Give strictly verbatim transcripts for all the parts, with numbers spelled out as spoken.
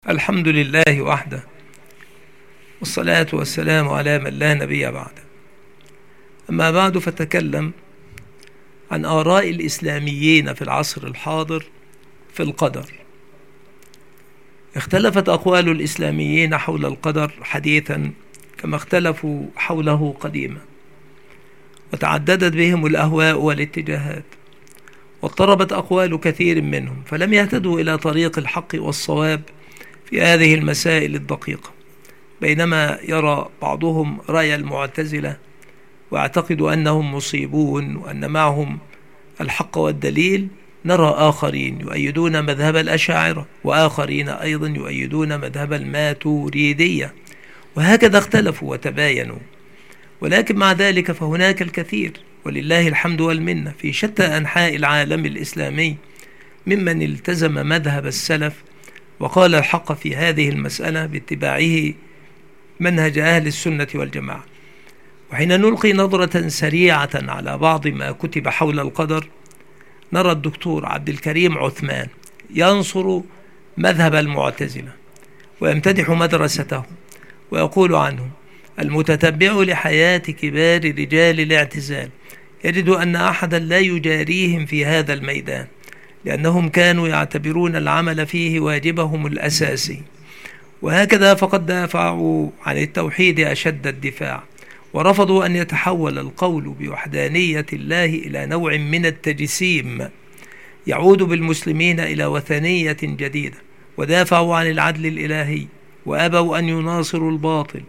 الحمد لله وحده، والصلاة والسلام على من لا نبي بعده. أما بعد، فتكلم عن آراء الإسلاميين في العصر الحاضر في القدر. اختلفت أقوال الإسلاميين حول القدر حديثا كما اختلفوا حوله قديما، وتعددت بهم الأهواء والاتجاهات، واضطربت أقوال كثير منهم، فلم يهتدوا إلى طريق الحق والصواب في هذه المسائل الدقيقة. بينما يرى بعضهم رأي المعتزلة ويعتقد أنهم مصيبون وأن معهم الحق والدليل، نرى آخرين يؤيدون مذهب الأشاعرة، وآخرين أيضا يؤيدون مذهب الماتوريدية، وهكذا اختلفوا وتباينوا. ولكن مع ذلك فهناك الكثير، ولله الحمد والمنة، في شتى أنحاء العالم الإسلامي ممن التزم مذهب السلف وقال الحق في هذه المسألة باتباعه منهج أهل السنة والجماعة. وحين نلقي نظرة سريعة على بعض ما كتب حول القدر، نرى الدكتور عبد الكريم عثمان ينصر مذهب المعتزلة ويمتدح مدرسته، ويقول عنه: المتتبع لحياة كبار رجال الاعتزال يجد أن أحدا لا يجاريهم في هذا الميدان، لأنهم كانوا يعتبرون العمل فيه واجبهم الأساسي. وهكذا فقد دافعوا عن التوحيد أشد الدفاع، ورفضوا أن يتحول القول بوحدانية الله إلى نوع من التجسيم يعود بالمسلمين إلى وثنية جديدة، ودافعوا عن العدل الإلهي، وأبوا أن يناصروا الباطل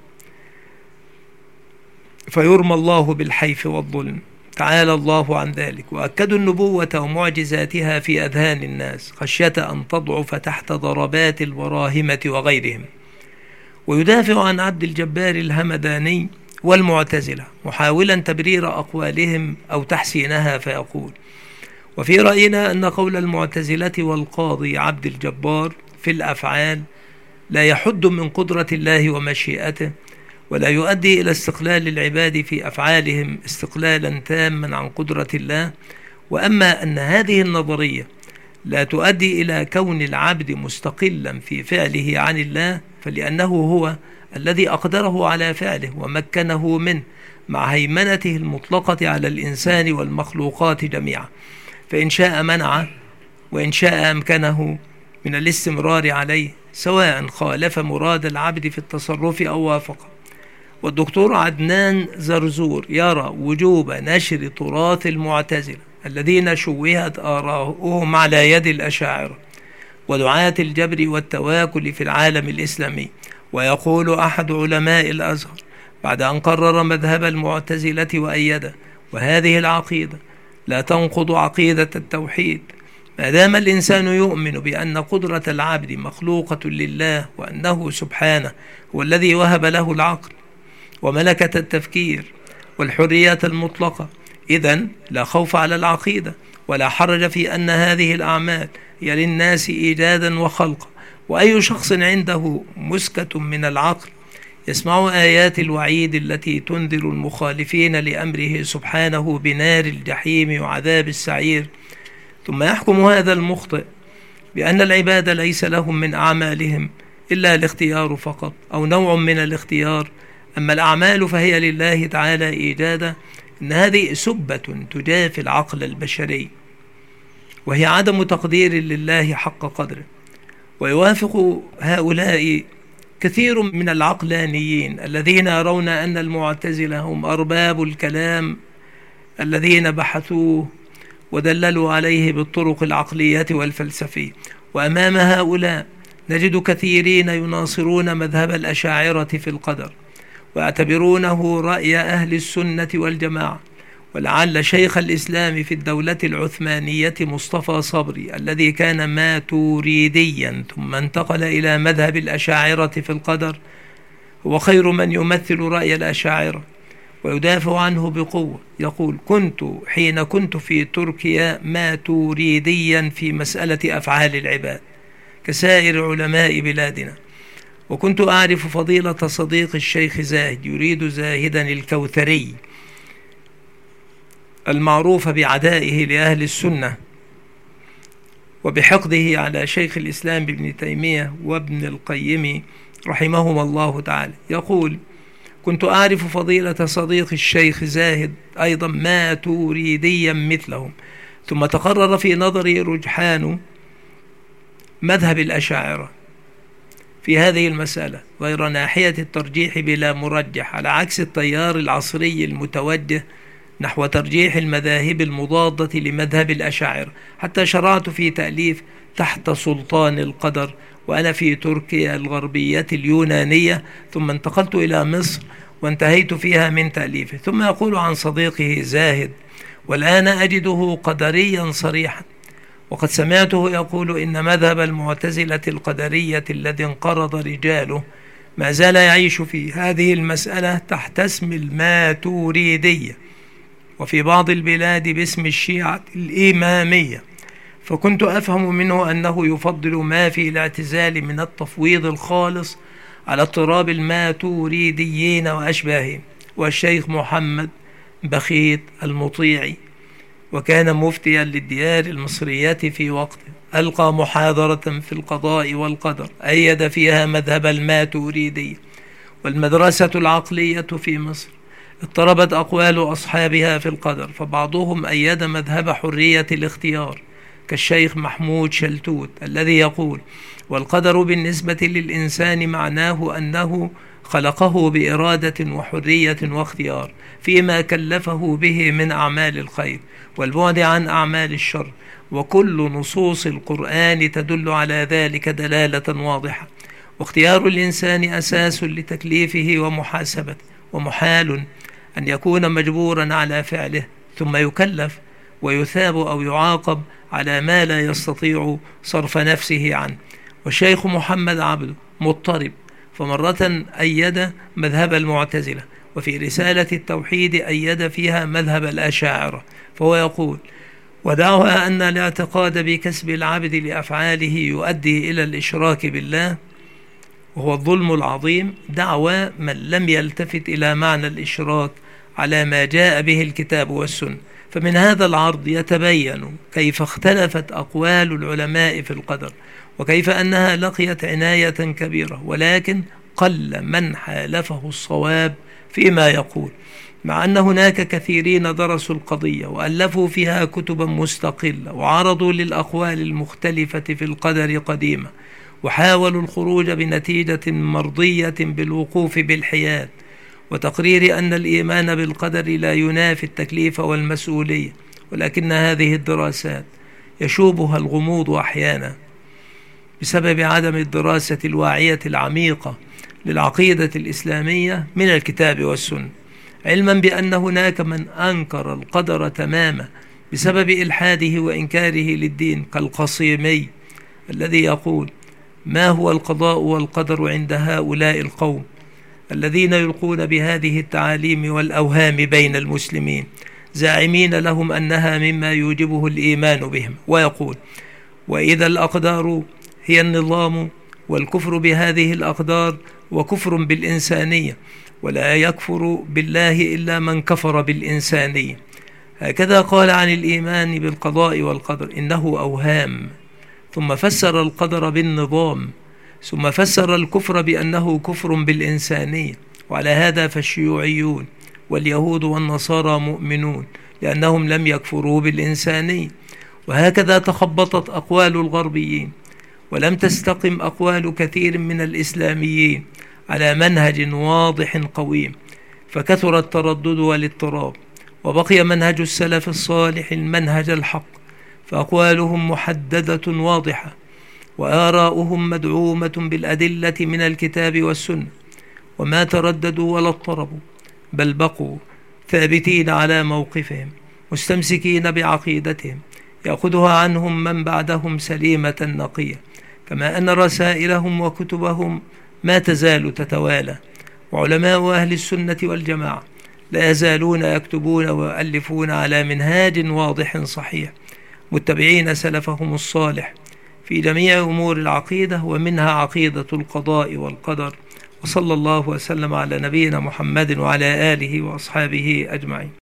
فيرمى الله بالحيف والظلم، تعالى الله عن ذلك. وأكدوا النبوة ومعجزاتها في أذهان الناس خشية أن تضعف تحت ضربات البراهمة وغيرهم. ويدافع عن عبد الجبار الهمداني والمعتزلة محاولا تبرير أقوالهم أو تحسينها، فيقول: وفي رأينا أن قول المعتزلة والقاضي عبد الجبار في الأفعال لا يحد من قدرة الله ومشيئته، ولا يؤدي إلى استقلال العباد في أفعالهم استقلالا تاما عن قدرة الله. وأما أن هذه النظرية لا تؤدي إلى كون العبد مستقلا في فعله عن الله، فلأنه هو الذي أقدره على فعله ومكنه منه، مع هيمنته المطلقة على الإنسان والمخلوقات جميعا، فإن شاء منعه وإن شاء أمكنه من الاستمرار عليه، سواء خالف مراد العبد في التصرف أو وافقه. والدكتور عدنان زرزور يرى وجوب نشر تراث المعتزلة الذين شوهت آراؤهم على يد الأشاعرة ودعاة الجبر والتواكل في العالم الإسلامي. ويقول أحد علماء الأزهر بعد أن قرر مذهب المعتزلة وأيده: وهذه العقيدة لا تنقض عقيدة التوحيد، ما دام الإنسان يؤمن بأن قدرة العبد مخلوقة لله، وأنه سبحانه هو الذي وهب له العقل وملكة التفكير والحرية المطلقة، إذن لا خوف على العقيدة ولا حرج في أن هذه الأعمال هي للناس إيجادا وخلقا. وأي شخص عنده مسكة من العقل يسمع آيات الوعيد التي تنذر المخالفين لأمره سبحانه بنار الجحيم وعذاب السعير، ثم يحكم هذا المخطئ بأن العباد ليس لهم من أعمالهم إلا الاختيار فقط أو نوع من الاختيار، أما الأعمال فهي لله تعالى إيجادا، إن هذه سبة تجافي العقل البشري، وهي عدم تقدير لله حق قدره. ويوافق هؤلاء كثير من العقلانيين الذين يرون أن المعتزلة هم أرباب الكلام الذين بحثوه ودللوا عليه بالطرق العقلية والفلسفية. وأمام هؤلاء نجد كثيرين يناصرون مذهب الأشاعرة في القدر، ويعتبرونه رأي أهل السنة والجماعة. ولعل شيخ الإسلام في الدولة العثمانية مصطفى صبري الذي كان ماتوريديا ثم انتقل إلى مذهب الأشاعرة في القدر هو خير من يمثل رأي الأشاعرة ويدافع عنه بقوة. يقول: كنت حين كنت في تركيا ماتوريديا في مسألة أفعال العباد كسائر علماء بلادنا، وكنت أعرف فضيلة صديق الشيخ زاهد يريد زاهدا الكوثري المعروف بعدائه لأهل السنة، وكنت أعرف فضيلة صديق الشيخ زاهد يريد زاهدا الكوثري المعروف بعدائه لأهل السنة، وكنت أعرف فضيلة صديق الشيخ زاهد يريد زاهدا الكوثري المعروف بعدائه لأهل السنة وبحقده على شيخ الإسلام ابن تيمية وابن القيم رحمهما الله تعالى. يقول: كنت أعرف فضيلة صديق الشيخ زاهد أيضا ماتوريديا مثلهم، ثم تقرر في نظري رجحان مذهب الأشاعرة في هذه المسألة غير ناحية الترجيح بلا مرجح، على عكس التيار العصري المتوجه نحو ترجيح المذاهب المضادة لمذهب الأشاعرة، حتى شرعت في تأليف تحت سلطان القدر وأنا في تركيا الغربية اليونانية، ثم انتقلت إلى مصر وانتهيت فيها من تأليفه. ثم يقول عن صديقه زاهد: والآن أجده قدريا صريحا، وقد سمعته يقول إن مذهب المعتزلة القدرية الذي انقرض رجاله ما زال يعيش في هذه المسألة تحت اسم الماتوريدية، وفي بعض البلاد باسم الشيعة الإمامية. فكنت أفهم منه أنه يفضل ما في الاعتزال من التفويض الخالص على اضطراب الماتوريديين وأشباههم. والشيخ محمد بخيت المطيعي، وكان مفتيا للديار المصرية في وقته، ألقى محاضرة في القضاء والقدر أيد فيها مذهب الماتوريدية. والمدرسة العقلية في مصر اضطربت أقوال أصحابها في القدر، فبعضهم أيد مذهب حرية الاختيار كالشيخ محمود شلتوت الذي يقول: والقدر بالنسبة للإنسان معناه أنه خلقه بإرادة وحرية واختيار فيما كلفه به من أعمال الخير والبعد عن أعمال الشر، وكل نصوص القرآن تدل على ذلك دلالة واضحة، واختيار الإنسان أساس لتكليفه ومحاسبته، ومحال أن يكون مجبورا على فعله ثم يكلف ويثاب أو يعاقب على ما لا يستطيع صرف نفسه عنه. والشيخ محمد عبده مضطرب، فمرة أيد مذهب المعتزلة، وفي رسالة التوحيد أيد فيها مذهب الأشاعرة، فهو يقول: ودعوى أن الاعتقاد بكسب العبد لأفعاله يؤدي إلى الإشراك بالله وهو الظلم العظيم، دعوى من لم يلتفت إلى معنى الإشراك على ما جاء به الكتاب والسنة. فمن هذا العرض يتبين كيف اختلفت أقوال العلماء في القدر، وكيف أنها لقيت عناية كبيرة، ولكن قل من حالفه الصواب فيما يقول، مع أن هناك كثيرين درسوا القضية وألفوا فيها كتبا مستقلة وعرضوا للأقوال المختلفة في القدر قديما، وحاولوا الخروج بنتيجة مرضية بالوقوف بالحياد وتقرير أن الإيمان بالقدر لا ينافي التكليف والمسؤولية. ولكن هذه الدراسات يشوبها الغموض أحيانا بسبب عدم الدراسة الواعية العميقة للعقيدة الإسلامية من الكتاب والسنة، علما بأن هناك من أنكر القدر تماما بسبب إلحاده وإنكاره للدين، كالقصيمي الذي يقول: ما هو القضاء والقدر عند هؤلاء القوم الذين يلقون بهذه التعاليم والأوهام بين المسلمين، زاعمين لهم أنها مما يوجبه الإيمان بهم. ويقول: وإذا الأقدار هي النظام، والكفر بهذه الأقدار وكفر بالإنسانية، ولا يكفر بالله إلا من كفر بالإنسانية. هكذا قال عن الإيمان بالقضاء والقدر: إنه أوهام، ثم فسر القدر بالنظام، ثم فسر الكفر بأنه كفر بالإنسانية. وعلى هذا فالشيوعيون واليهود والنصارى مؤمنون لأنهم لم يكفروا بالإنسانية. وهكذا تخبطت أقوال الغربيين، ولم تستقم أقوال كثير من الإسلاميين على منهج واضح قويم، فكثر التردد والاضطراب، وبقي منهج السلف الصالح المنهج الحق، فأقوالهم محددة واضحة، وآراؤهم مدعومة بالأدلة من الكتاب والسنة، وما ترددوا ولا اضطربوا، بل بقوا ثابتين على موقفهم مستمسكين بعقيدتهم يأخذها عنهم من بعدهم سليمة نقية، كما أن رسائلهم وكتبهم ما تزال تتوالى. وعلماء أهل السنة والجماعة لا يزالون يكتبون ويؤلفون على منهاج واضح صحيح، متبعين سلفهم الصالح في جميع أمور العقيدة، ومنها عقيدة القضاء والقدر. وصلى الله وسلم على نبينا محمد وعلى آله وأصحابه أجمعين.